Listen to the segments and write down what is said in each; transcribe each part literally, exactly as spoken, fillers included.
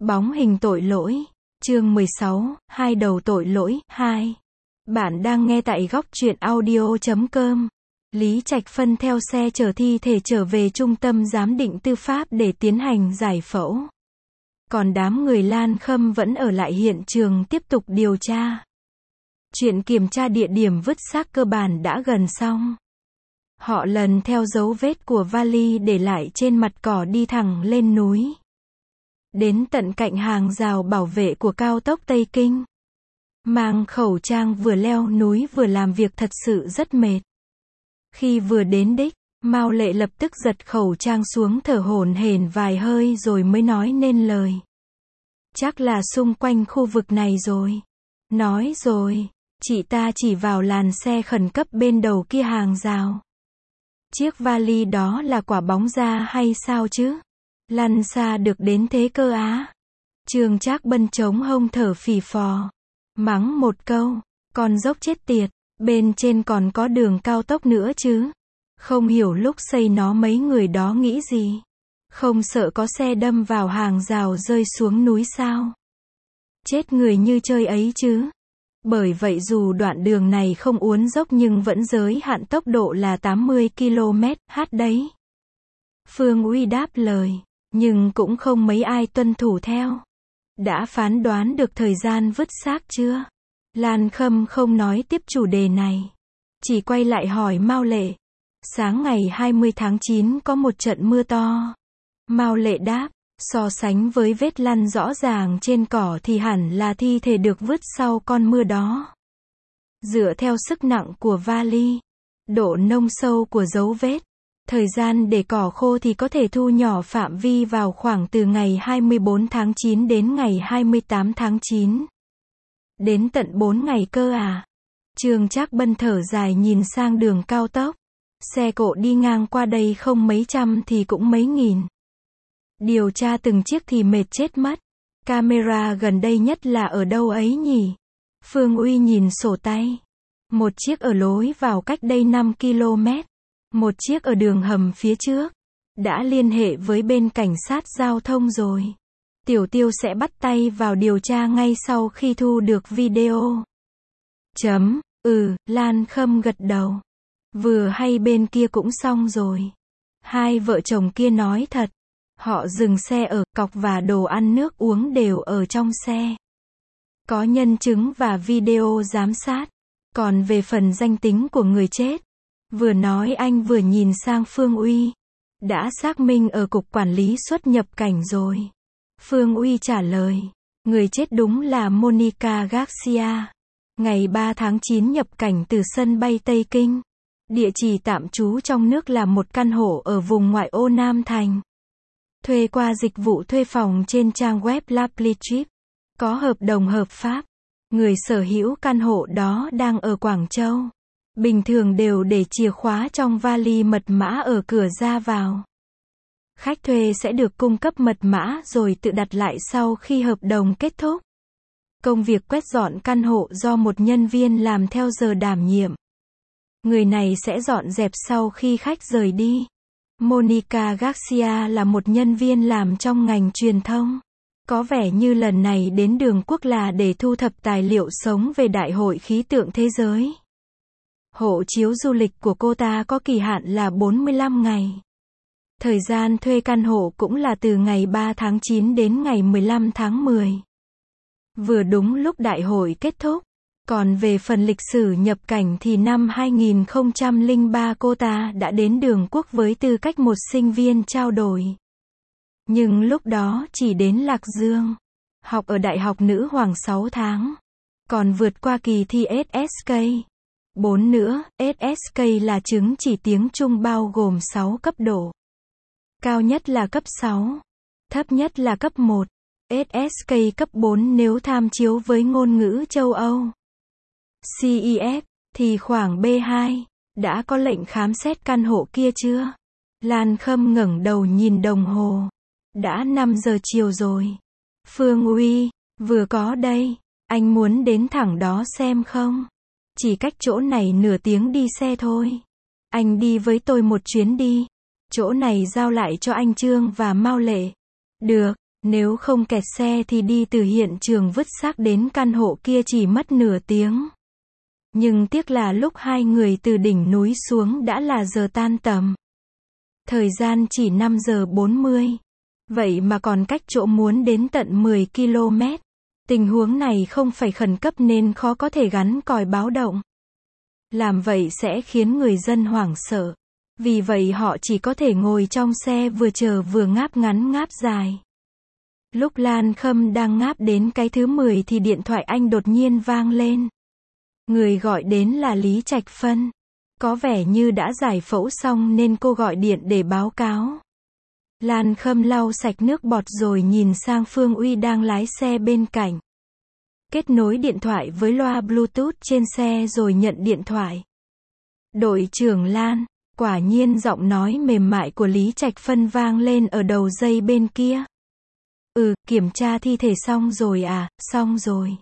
Bóng hình tội lỗi. Chương mười sáu, hai đầu tội lỗi, hai. Bạn đang nghe tại góc truyện audio chấm com. Lý Trạch Phân theo xe chở thi thể trở về trung tâm giám định tư pháp để tiến hành giải phẫu. Còn đám người Lan Khâm vẫn ở lại hiện trường tiếp tục điều tra. Chuyện kiểm tra địa điểm vứt xác cơ bản đã gần xong. Họ lần theo dấu vết của vali để lại trên mặt cỏ đi thẳng lên núi. Đến tận cạnh hàng rào bảo vệ của cao tốc Tây Kinh. Mang khẩu trang vừa leo núi vừa làm việc thật sự rất mệt. Khi vừa đến đích, Mao Lệ lập tức giật khẩu trang xuống thở hổn hển vài hơi rồi mới nói nên lời. Chắc là xung quanh khu vực này rồi. Nói rồi, chị ta chỉ vào làn xe khẩn cấp bên đầu kia hàng rào. Chiếc vali đó là quả bóng da hay sao chứ? Lăn xa được đến thế cơ á. Trương Trác Bân chống hông thở phì phò. Mắng một câu, con dốc chết tiệt, bên trên còn có đường cao tốc nữa chứ. Không hiểu lúc xây nó mấy người đó nghĩ gì. Không sợ có xe đâm vào hàng rào rơi xuống núi sao? Chết người như chơi ấy chứ. Bởi vậy dù đoạn đường này không uốn dốc nhưng vẫn giới hạn tốc độ là tám mươi ki lô mét h đấy. Phương Uy đáp lời, nhưng cũng không mấy ai tuân thủ theo. Đã phán đoán được thời gian vứt xác chưa? Lan Khâm không nói tiếp chủ đề này. Chỉ quay lại hỏi Mao Lệ. Sáng ngày hai mươi tháng chín có một trận mưa to. Mao Lệ đáp, so sánh với vết lăn rõ ràng trên cỏ thì hẳn là thi thể được vứt sau con mưa đó. Dựa theo sức nặng của vali, độ nông sâu của dấu vết, thời gian để cỏ khô thì có thể thu nhỏ phạm vi vào khoảng từ ngày hai mươi bốn tháng chín đến ngày hai mươi tám tháng chín. Đến tận bốn ngày cơ à? Trương Trác Bân thở dài nhìn sang đường cao tốc. Xe cộ đi ngang qua đây không mấy trăm thì cũng mấy nghìn. Điều tra từng chiếc thì mệt chết mất. Camera gần đây nhất là ở đâu ấy nhỉ? Phương Uy nhìn sổ tay. Một chiếc ở lối vào cách đây năm ki lô mét. Một chiếc ở đường hầm phía trước. Đã liên hệ với bên cảnh sát giao thông rồi. Tiểu Tiêu sẽ bắt tay vào điều tra ngay sau khi thu được video. Chấm, ừ, Lan Khâm gật đầu. Vừa hay bên kia cũng xong rồi. Hai vợ chồng kia nói thật. Họ dừng xe ở, cọc và đồ ăn nước uống đều ở trong xe. Có nhân chứng và video giám sát. Còn về phần danh tính của người chết, vừa nói anh vừa nhìn sang Phương Uy. Đã xác minh ở cục quản lý xuất nhập cảnh rồi. Phương Uy trả lời. Người chết đúng là Monica Garcia. Ngày ba tháng chín nhập cảnh từ sân bay Tây Kinh. Địa chỉ tạm trú trong nước là một căn hộ ở vùng ngoại ô Nam Thành. Thuê qua dịch vụ thuê phòng trên trang web Laplitrip. Có hợp đồng hợp pháp. Người sở hữu căn hộ đó đang ở Quảng Châu. Bình thường đều để chìa khóa trong vali mật mã ở cửa ra vào. Khách thuê sẽ được cung cấp mật mã rồi tự đặt lại sau khi hợp đồng kết thúc. Công việc quét dọn căn hộ do một nhân viên làm theo giờ đảm nhiệm. Người này sẽ dọn dẹp sau khi khách rời đi. Monica Garcia là một nhân viên làm trong ngành truyền thông. Có vẻ như lần này đến Đường Quốc là để thu thập tài liệu sống về Đại hội khí tượng thế giới. Hộ chiếu du lịch của cô ta có kỳ hạn là bốn mươi lăm ngày. Thời gian thuê căn hộ cũng là từ ngày ba tháng chín đến ngày mười lăm tháng mười. Vừa đúng lúc đại hội kết thúc. Còn về phần lịch sử nhập cảnh thì năm hai nghìn không trăm lẻ ba cô ta đã đến Đường Quốc với tư cách một sinh viên trao đổi. Nhưng lúc đó chỉ đến Lạc Dương. Học ở Đại học Nữ Hoàng sáu tháng. Còn vượt qua kỳ thi ét ét ca. bốn nữa, ét ét ca là chứng chỉ tiếng Trung bao gồm sáu cấp độ. Cao nhất là cấp sáu. Thấp nhất là cấp một. ét ét ca cấp bốn nếu tham chiếu với ngôn ngữ châu Âu. xê e ép thì khoảng bê hai. Đã có lệnh khám xét căn hộ kia chưa? Lan Khâm ngẩng đầu nhìn đồng hồ. Đã năm giờ chiều rồi. Phương Uy, vừa có đây. Anh muốn đến thẳng đó xem không? Chỉ cách chỗ này nửa tiếng đi xe thôi. Anh đi với tôi một chuyến đi. Chỗ này giao lại cho anh Trương và Mao Lệ. Được, Nếu không kẹt xe thì đi từ hiện trường vứt xác đến căn hộ kia chỉ mất nửa tiếng. Nhưng tiếc là lúc hai người từ đỉnh núi xuống đã là giờ tan tầm. Thời gian chỉ năm giờ bốn mươi. Vậy mà còn cách chỗ muốn đến tận mười ki lô mét. Tình huống này không phải khẩn cấp nên khó có thể gắn còi báo động. Làm vậy sẽ khiến người dân hoảng sợ. Vì vậy họ chỉ có thể ngồi trong xe vừa chờ vừa ngáp ngắn ngáp dài. Lúc Lan Khâm đang ngáp đến cái thứ mười thì điện thoại anh đột nhiên vang lên. Người gọi đến là Lý Trạch Phân. Có vẻ như đã giải phẫu xong nên cô gọi điện để báo cáo. Lan Khâm lau sạch nước bọt rồi nhìn sang Phương Uy đang lái xe bên cạnh. Kết nối điện thoại với loa Bluetooth trên xe rồi nhận điện thoại. Đội trưởng Lan, quả nhiên giọng nói mềm mại của Lý Trạch Phân vang lên ở đầu dây bên kia. Ừ, kiểm tra thi thể xong rồi à, xong rồi.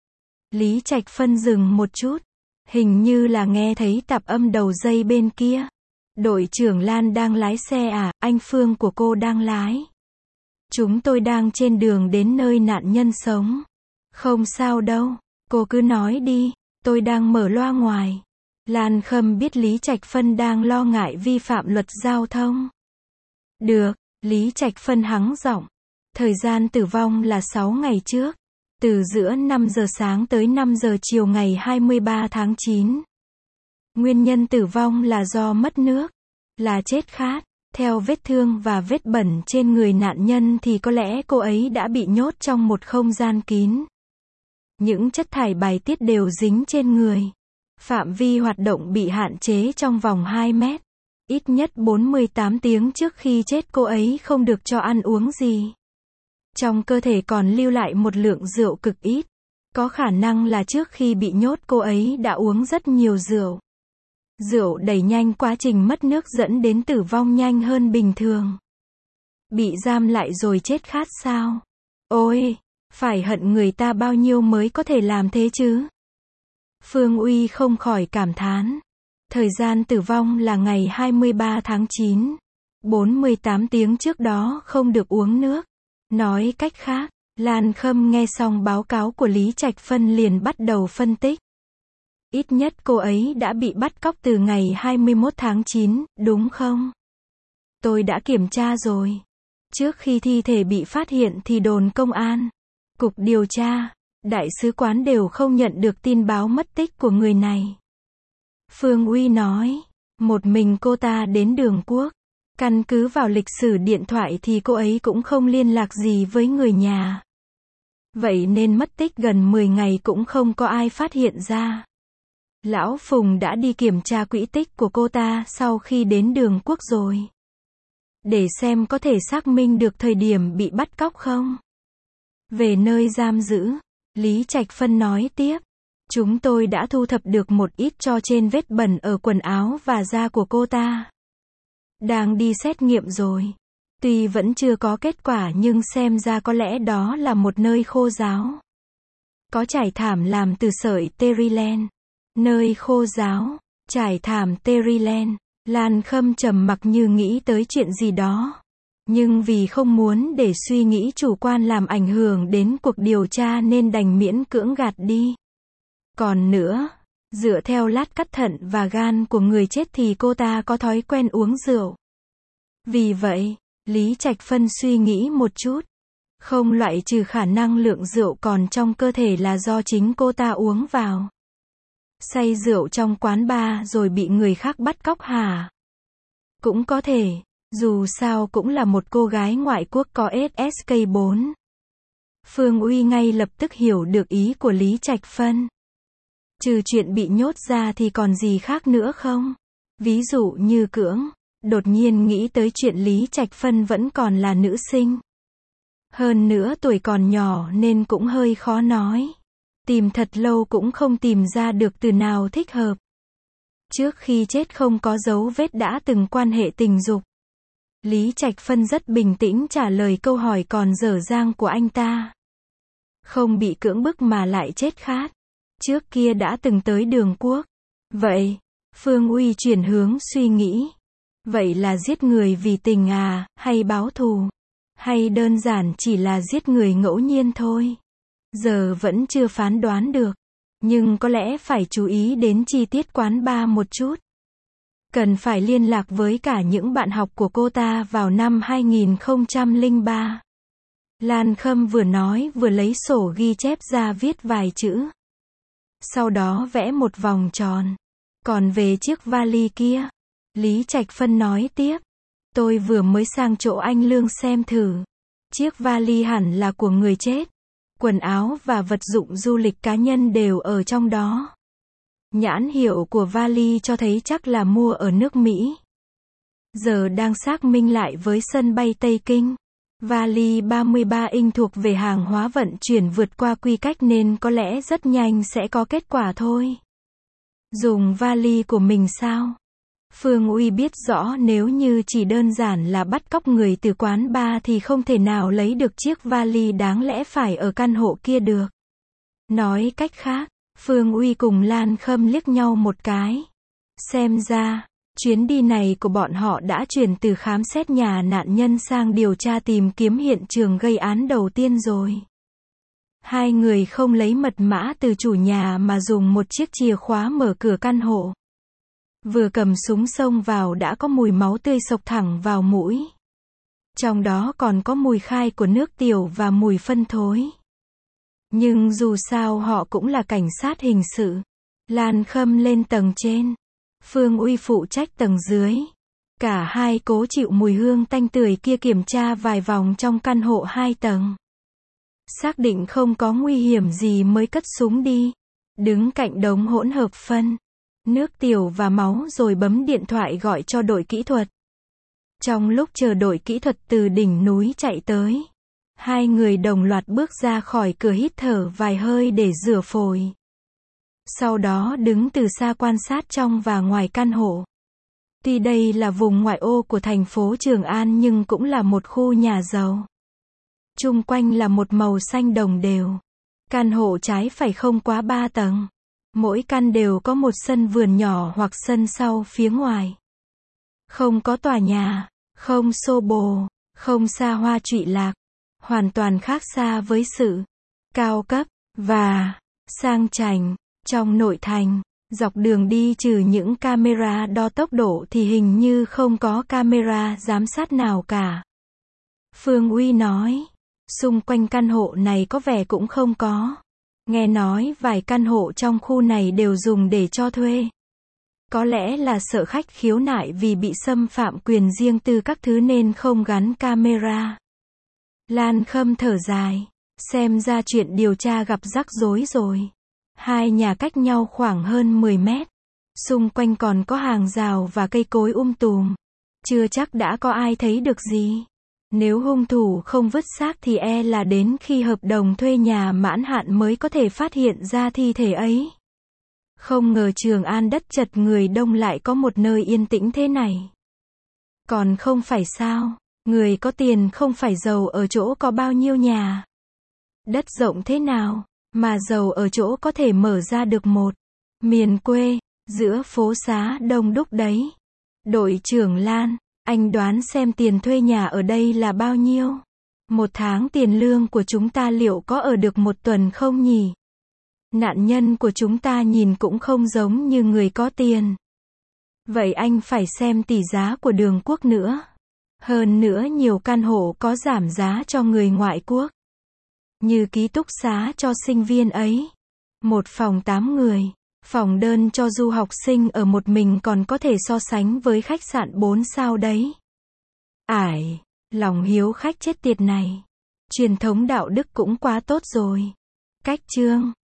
Lý Trạch Phân dừng một chút. Hình như là nghe thấy tạp âm đầu dây bên kia. Đội trưởng Lan đang lái xe à, anh Phương của cô đang lái. Chúng tôi đang trên đường đến nơi nạn nhân sống. Không sao đâu, cô cứ nói đi, tôi đang mở loa ngoài. Lan Khâm biết Lý Trạch Phân đang lo ngại vi phạm luật giao thông. Được, Lý Trạch Phân hắng giọng. Thời gian tử vong là sáu ngày trước. Từ giữa năm giờ sáng tới năm giờ chiều ngày hai mươi ba tháng chín. Nguyên nhân tử vong là do mất nước, là chết khát. Theo vết thương và vết bẩn trên người nạn nhân thì có lẽ cô ấy đã bị nhốt trong một không gian kín. Những chất thải bài tiết đều dính trên người. Phạm vi hoạt động bị hạn chế trong vòng hai mét. Ít nhất bốn mươi tám tiếng trước khi chết cô ấy không được cho ăn uống gì. Trong cơ thể còn lưu lại một lượng rượu cực ít. Có khả năng là trước khi bị nhốt cô ấy đã uống rất nhiều rượu. Rượu đẩy nhanh quá trình mất nước dẫn đến tử vong nhanh hơn bình thường. Bị giam lại rồi chết khát sao? Ôi, phải hận người ta bao nhiêu mới có thể làm thế chứ? Phương Uy không khỏi cảm thán. Thời gian tử vong là ngày hai mươi ba tháng chín. bốn mươi tám tiếng trước đó không được uống nước. Nói cách khác, Lan Khâm nghe xong báo cáo của Lý Trạch Phân liền bắt đầu phân tích. Ít nhất cô ấy đã bị bắt cóc từ ngày hai mươi mốt tháng chín, đúng không? Tôi đã kiểm tra rồi. Trước khi thi thể bị phát hiện thì đồn công an, cục điều tra, đại sứ quán đều không nhận được tin báo mất tích của người này. Phương Uy nói, một mình cô ta đến Đường Quốc. Căn cứ vào lịch sử điện thoại thì cô ấy cũng không liên lạc gì với người nhà. Vậy nên mất tích gần mười ngày cũng không có ai phát hiện ra. Lão Phùng đã đi kiểm tra quỹ tích của cô ta sau khi đến Đường Quốc rồi. Để xem có thể xác minh được thời điểm bị bắt cóc không. Về nơi giam giữ, Lý Trạch Phân nói tiếp. Chúng tôi đã thu thập được một ít tro trên vết bẩn ở quần áo và da của cô ta. Đang đi xét nghiệm rồi. Tuy vẫn chưa có kết quả nhưng xem ra có lẽ đó là một nơi khô ráo. Có trải thảm làm từ sợi Terilen. Nơi khô ráo, trải thảm Terilen. Lan Khâm trầm mặc như nghĩ tới chuyện gì đó. Nhưng vì không muốn để suy nghĩ chủ quan làm ảnh hưởng đến cuộc điều tra nên đành miễn cưỡng gạt đi. Còn nữa, dựa theo lát cắt thận và gan của người chết thì cô ta có thói quen uống rượu. Vì vậy, Lý Trạch Phân suy nghĩ một chút. Không loại trừ khả năng lượng rượu còn trong cơ thể là do chính cô ta uống vào. Say rượu trong quán bar rồi bị người khác bắt cóc hả? Cũng có thể, dù sao cũng là một cô gái ngoại quốc có ét ét ca bốn. Phương Uy ngay lập tức hiểu được ý của Lý Trạch Phân. Trừ chuyện bị nhốt ra thì còn gì khác nữa không? Ví dụ như cưỡng. Đột nhiên nghĩ tới chuyện Lý Trạch Phân vẫn còn là nữ sinh. Hơn nữa tuổi còn nhỏ nên cũng hơi khó nói. Tìm thật lâu cũng không tìm ra được từ nào thích hợp. Trước khi chết không có dấu vết đã từng quan hệ tình dục. Lý Trạch Phân rất bình tĩnh trả lời câu hỏi còn dở dang của anh ta. Không bị cưỡng bức mà lại chết khát. Trước kia đã từng tới Đường Quốc. Vậy, Phương Uy chuyển hướng suy nghĩ. Vậy là giết người vì tình à, hay báo thù? Hay đơn giản chỉ là giết người ngẫu nhiên thôi? Giờ vẫn chưa phán đoán được. Nhưng có lẽ phải chú ý đến chi tiết quán bar một chút. Cần phải liên lạc với cả những bạn học của cô ta vào năm hai nghìn không trăm lẻ ba. Lan Khâm vừa nói vừa lấy sổ ghi chép ra viết vài chữ. Sau đó vẽ một vòng tròn. Còn về chiếc vali kia, Lý Trạch Phân nói tiếp. Tôi vừa mới sang chỗ anh Lương xem thử. Chiếc vali hẳn là của người chết. Quần áo và vật dụng du lịch cá nhân đều ở trong đó. Nhãn hiệu của vali cho thấy chắc là mua ở nước Mỹ. Giờ đang xác minh lại với sân bay Tây Kinh. Vali ba mươi ba inch thuộc về hàng hóa vận chuyển vượt qua quy cách nên có lẽ rất nhanh sẽ có kết quả thôi. Dùng vali của mình sao? Phương Uy biết rõ nếu như chỉ đơn giản là bắt cóc người từ quán bar thì không thể nào lấy được chiếc vali đáng lẽ phải ở căn hộ kia được. Nói cách khác, Phương Uy cùng Lan Khâm liếc nhau một cái. Xem ra, chuyến đi này của bọn họ đã chuyển từ khám xét nhà nạn nhân sang điều tra tìm kiếm hiện trường gây án đầu tiên rồi. Hai người không lấy mật mã từ chủ nhà mà dùng một chiếc chìa khóa mở cửa căn hộ. Vừa cầm súng xông vào đã có mùi máu tươi xộc thẳng vào mũi. Trong đó còn có mùi khai của nước tiểu và mùi phân thối. Nhưng dù sao họ cũng là cảnh sát hình sự. Lan Khâm lên tầng trên. Phương Uy phụ trách tầng dưới. Cả hai cố chịu mùi hương tanh tưởi kia kiểm tra vài vòng trong căn hộ hai tầng. Xác định không có nguy hiểm gì mới cất súng đi. Đứng cạnh đống hỗn hợp phân, nước tiểu và máu rồi bấm điện thoại gọi cho đội kỹ thuật. Trong lúc chờ đội kỹ thuật từ đỉnh núi chạy tới, hai người đồng loạt bước ra khỏi cửa hít thở vài hơi để rửa phổi. Sau đó đứng từ xa quan sát trong và ngoài căn hộ. Tuy đây là vùng ngoại ô của thành phố Trường An nhưng cũng là một khu nhà giàu. Chung quanh là một màu xanh đồng đều. Căn hộ trái phải không quá ba tầng. Mỗi căn đều có một sân vườn nhỏ hoặc sân sau phía ngoài. Không có tòa nhà, không xô bồ, không xa hoa trụy lạc. Hoàn toàn khác xa với sự cao cấp và sang chảnh trong nội thành. Dọc đường đi trừ những camera đo tốc độ thì hình như không có camera giám sát nào cả. Phương Uy nói, xung quanh căn hộ này có vẻ cũng không có. Nghe nói vài căn hộ trong khu này đều dùng để cho thuê. Có lẽ là sợ khách khiếu nại vì bị xâm phạm quyền riêng tư các thứ nên không gắn camera. Lan Khâm thở dài, xem ra chuyện điều tra gặp rắc rối rồi. Hai nhà cách nhau khoảng hơn mười mét. Xung quanh còn có hàng rào và cây cối um tùm. Chưa chắc đã có ai thấy được gì. Nếu hung thủ không vứt xác thì e là đến khi hợp đồng thuê nhà mãn hạn mới có thể phát hiện ra thi thể ấy. Không ngờ Trường An đất chật người đông lại có một nơi yên tĩnh thế này. Còn không phải sao, người có tiền không phải giàu ở chỗ có bao nhiêu nhà. Đất rộng thế nào, mà giàu ở chỗ có thể mở ra được một miền quê, giữa phố xá đông đúc đấy. Đội trưởng Lan, anh đoán xem tiền thuê nhà ở đây là bao nhiêu? Một tháng tiền lương của chúng ta liệu có ở được một tuần không nhỉ? Nạn nhân của chúng ta nhìn cũng không giống như người có tiền. Vậy anh phải xem tỷ giá của Đường Quốc nữa. Hơn nữa nhiều căn hộ có giảm giá cho người ngoại quốc. Như ký túc xá cho sinh viên ấy. Một phòng tám người. Phòng đơn cho du học sinh ở một mình còn có thể so sánh với khách sạn bốn sao đấy. Ải, lòng hiếu khách chết tiệt này. Truyền thống đạo đức cũng quá tốt rồi. Cách chương